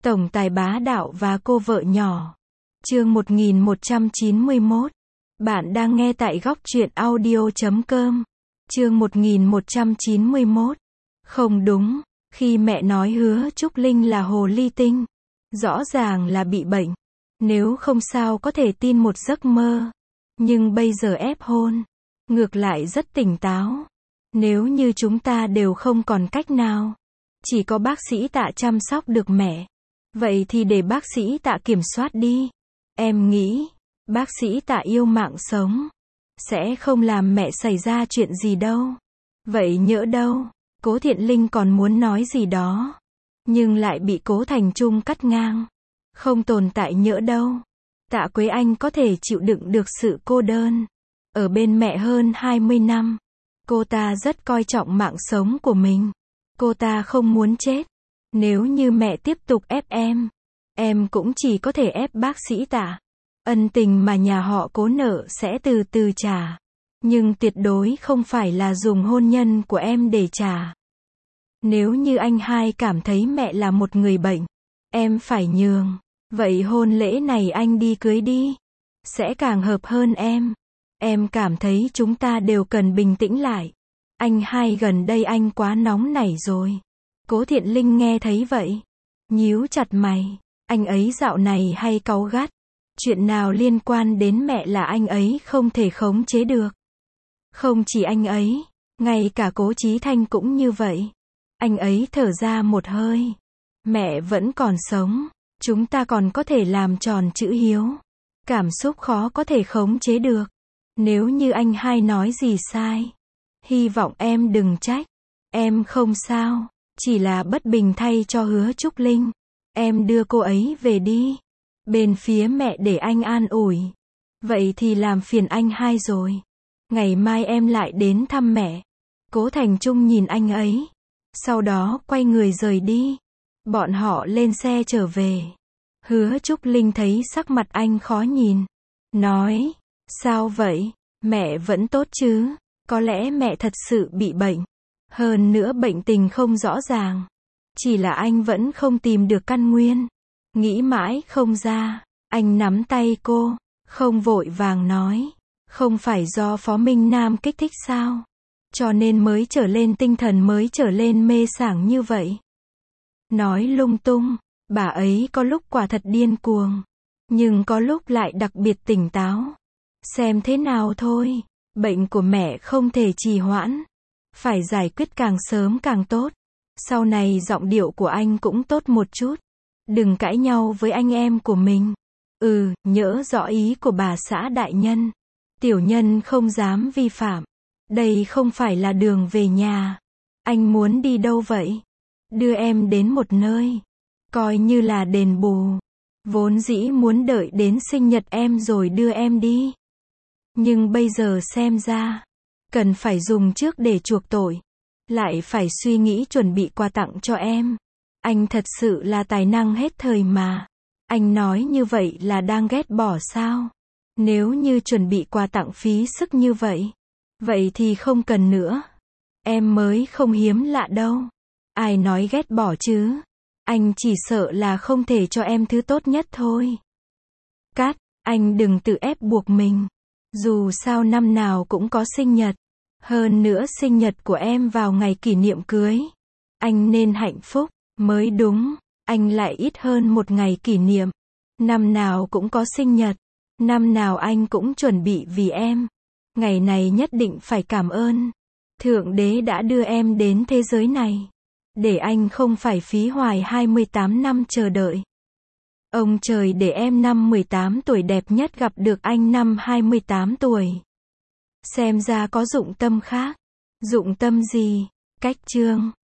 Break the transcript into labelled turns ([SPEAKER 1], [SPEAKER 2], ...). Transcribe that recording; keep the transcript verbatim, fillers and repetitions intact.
[SPEAKER 1] Tổng tài bá đạo và cô vợ nhỏ. Chương một nghìn một trăm chín mươi mốt. Bạn đang nghe tại góc truyện audio chấm com. Chương một nghìn một trăm chín mươi mốt. Không đúng, khi mẹ nói hứa Trúc Linh là hồ ly tinh, rõ ràng là bị bệnh. Nếu không sao có thể tin một giấc mơ. Nhưng bây giờ ép hôn, ngược lại rất tỉnh táo. Nếu như chúng ta đều không còn cách nào, chỉ có bác sĩ Tạ chăm sóc được mẹ, vậy thì để bác sĩ Tạ kiểm soát đi. Em nghĩ, bác sĩ Tạ yêu mạng sống, sẽ không làm mẹ xảy ra chuyện gì đâu. Vậy nhỡ đâu, Cố Thiện Linh còn muốn nói gì đó, nhưng lại bị Cố Thành Trung cắt ngang. Không tồn tại nhỡ đâu. Tạ Quế Anh có thể chịu đựng được sự cô đơn. Ở bên mẹ hơn hai mươi năm, cô ta rất coi trọng mạng sống của mình. Cô ta không muốn chết. Nếu như mẹ tiếp tục ép em, em cũng chỉ có thể ép bác sĩ Tạ. Ân tình mà nhà họ Cố nợ sẽ từ từ trả. Nhưng tuyệt đối không phải là dùng hôn nhân của em để trả. Nếu như anh hai cảm thấy mẹ là một người bệnh, em phải nhường. Vậy hôn lễ này anh đi cưới đi. Sẽ càng hợp hơn em. Em cảm thấy chúng ta đều cần bình tĩnh lại. Anh hai gần đây anh quá nóng nảy rồi. Cố Thiện Linh nghe thấy vậy, nhíu chặt mày. Anh ấy dạo này hay cáu gắt. Chuyện nào liên quan đến mẹ là anh ấy không thể khống chế được. Không chỉ anh ấy, ngay cả Cố Chí Thanh cũng như vậy. Anh ấy thở ra một hơi. Mẹ vẫn còn sống. Chúng ta còn có thể làm tròn chữ hiếu. Cảm xúc khó có thể khống chế được. Nếu như anh hai nói gì sai, hy vọng em đừng trách. Em không sao, chỉ là bất bình thay cho hứa Trúc Linh. Em đưa cô ấy về đi. Bên phía mẹ để anh an ủi. Vậy thì làm phiền anh hai rồi. Ngày mai em lại đến thăm mẹ. Cố Thành Trung nhìn anh ấy, sau đó quay người rời đi. Bọn họ lên xe trở về. Hứa Trúc Linh thấy sắc mặt anh khó nhìn, nói, sao vậy, mẹ vẫn tốt chứ, có lẽ mẹ thật sự bị bệnh. Hơn nữa bệnh tình không rõ ràng. Chỉ là anh vẫn không tìm được căn nguyên. Nghĩ mãi không ra. Anh nắm tay cô, không vội vàng nói, không phải do Phó Minh Nam kích thích sao? Cho nên mới trở lên tinh thần mới trở lên mê sảng như vậy. Nói lung tung, bà ấy có lúc quả thật điên cuồng, nhưng có lúc lại đặc biệt tỉnh táo. Xem thế nào thôi, bệnh của mẹ không thể trì hoãn, phải giải quyết càng sớm càng tốt. Sau này giọng điệu của anh cũng tốt một chút, đừng cãi nhau với anh em của mình. Ừ, nhỡ rõ ý của bà xã đại nhân. Tiểu nhân không dám vi phạm. Đây không phải là đường về nhà. Anh muốn đi đâu vậy? Đưa em đến một nơi, coi như là đền bù. Vốn dĩ muốn đợi đến sinh nhật em rồi đưa em đi. Nhưng bây giờ xem ra, cần phải dùng trước để chuộc tội. Lại phải suy nghĩ chuẩn bị quà tặng cho em. Anh thật sự là tài năng hết thời mà. Anh nói như vậy là đang ghét bỏ sao? Nếu như chuẩn bị quà tặng phí sức như vậy, vậy thì không cần nữa. Em mới không hiếm lạ đâu. Ai nói ghét bỏ chứ? Anh chỉ sợ là không thể cho em thứ tốt nhất thôi. Cát, anh đừng tự ép buộc mình. Dù sao năm nào cũng có sinh nhật. Hơn nữa sinh nhật của em vào ngày kỷ niệm cưới. Anh nên hạnh phúc, mới đúng. Anh lại ít hơn một ngày kỷ niệm. Năm nào cũng có sinh nhật. Năm nào anh cũng chuẩn bị vì em. Ngày này nhất định phải cảm ơn Thượng Đế đã đưa em đến thế giới này. Để anh không phải phí hoài hai mươi tám năm chờ đợi. Ông trời để em năm mười tám tuổi đẹp nhất gặp được anh năm hai mươi tám tuổi. Xem ra có dụng tâm khác. Dụng tâm gì? Cách chương.